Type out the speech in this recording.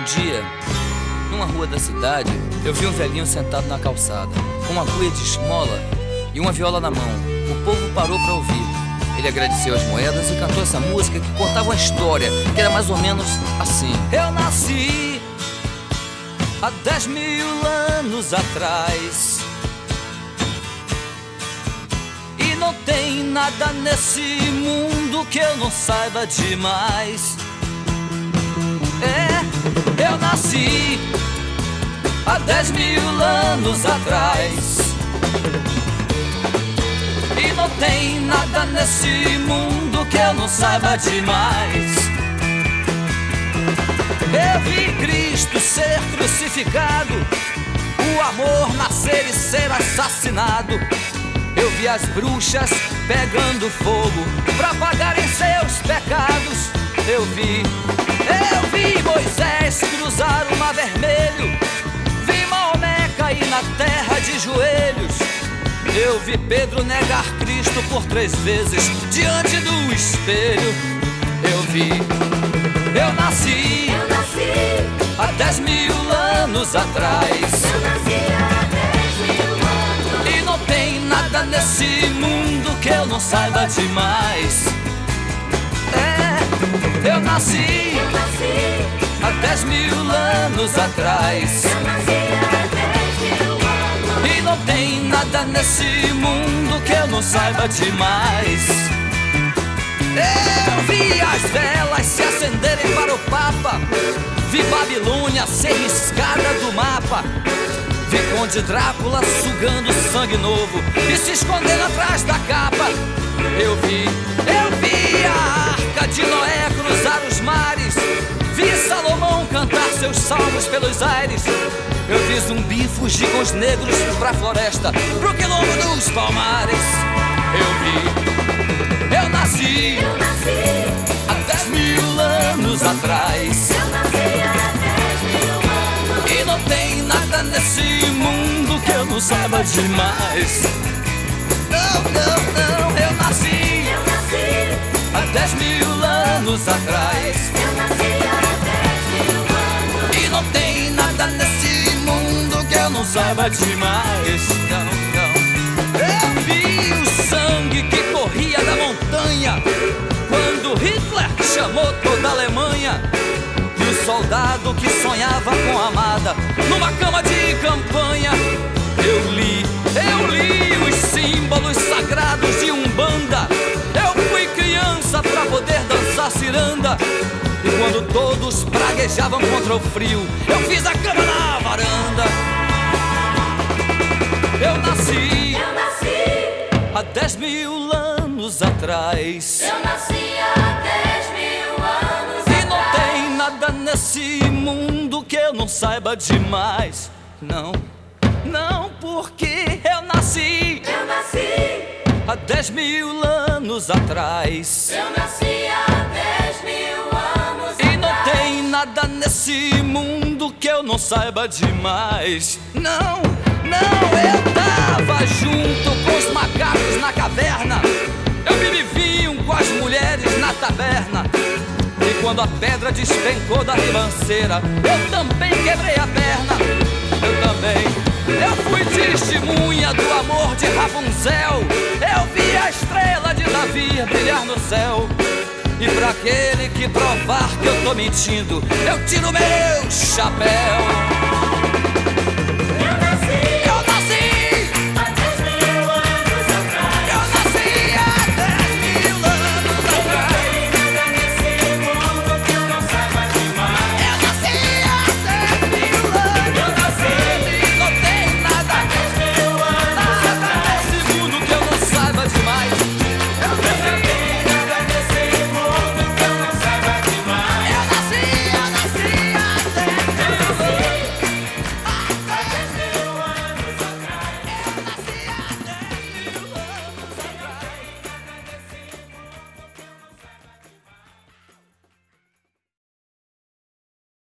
dia, numa rua da cidade, eu vi um velhinho sentado na calçada, com uma cuia de esmola e uma viola na mão. O povo parou para ouvir. Ele agradeceu as moedas e cantou essa música que contava uma história, que era mais ou menos assim: eu nasci há 10.000 anos atrás, e não tem nada nesse mundo que eu não saiba demais. Eu nasci há 10.000 anos atrás, e não tem nada nesse mundo que eu não saiba demais. Eu vi Cristo ser crucificado, o amor nascer e ser assassinado. Eu vi as bruxas pegando fogo pra pagarem seus pecados. Eu vi Moisés cruzar o mar vermelho, vi Maomé cair na terra de joelhos. Eu vi Pedro negar Cristo por 3 vezes diante do espelho. Eu nasci há 10.000 anos atrás, e não tem nada nesse mundo que eu não saiba demais. Eu nasci há 10.000 anos atrás, e não tem nada nesse mundo que eu não saiba demais. Eu vi as velas se acenderem para o Papa, vi Babilônia ser riscada do mapa, vi Conde Drácula sugando sangue novo e se escondendo atrás da capa. Eu vi a Arca de Noé cruzar os mares, vi Salomão cantar seus salmos pelos aires. Eu vi Zumbi fugir com os negros pra floresta, pro quilombo dos palmares. Eu nasci há 10.000 anos atrás, e não tem nada nesse mundo que eu não saiba demais. Não, eu nasci há 10.000 anos atrás, e não tem nada nesse mundo que eu não saiba demais. Não. Eu vi o sangue que corria da montanha quando Hitler chamou toda a Alemanha, e o soldado que sonhava com a amada numa cama de campanha. Eu li os símbolos sagrados de Umbanda. Eu fui criança pra poder dançar ciranda, e quando todos praguejavam contra o frio, eu fiz a cama na varanda. Eu nasci há 10.000 anos atrás, Eu nasci há 10.000 anos atrás, e não tem nada nesse mundo que eu não saiba demais. Não, porque eu nasci há 10.000 anos atrás, Eu nasci há 10.000 anos atrás, e não tem nada nesse mundo que eu não saiba demais. Não, eu tava junto com os macacos na caverna, eu bebi vinho com as mulheres na taberna, e quando a pedra despencou da ribanceira, eu também quebrei a perna. Eu fui testemunha do amor de Rapunzel, eu vi a estrela de Davi brilhar no céu. E pra aquele que provar que eu tô mentindo, eu tiro meu chapéu.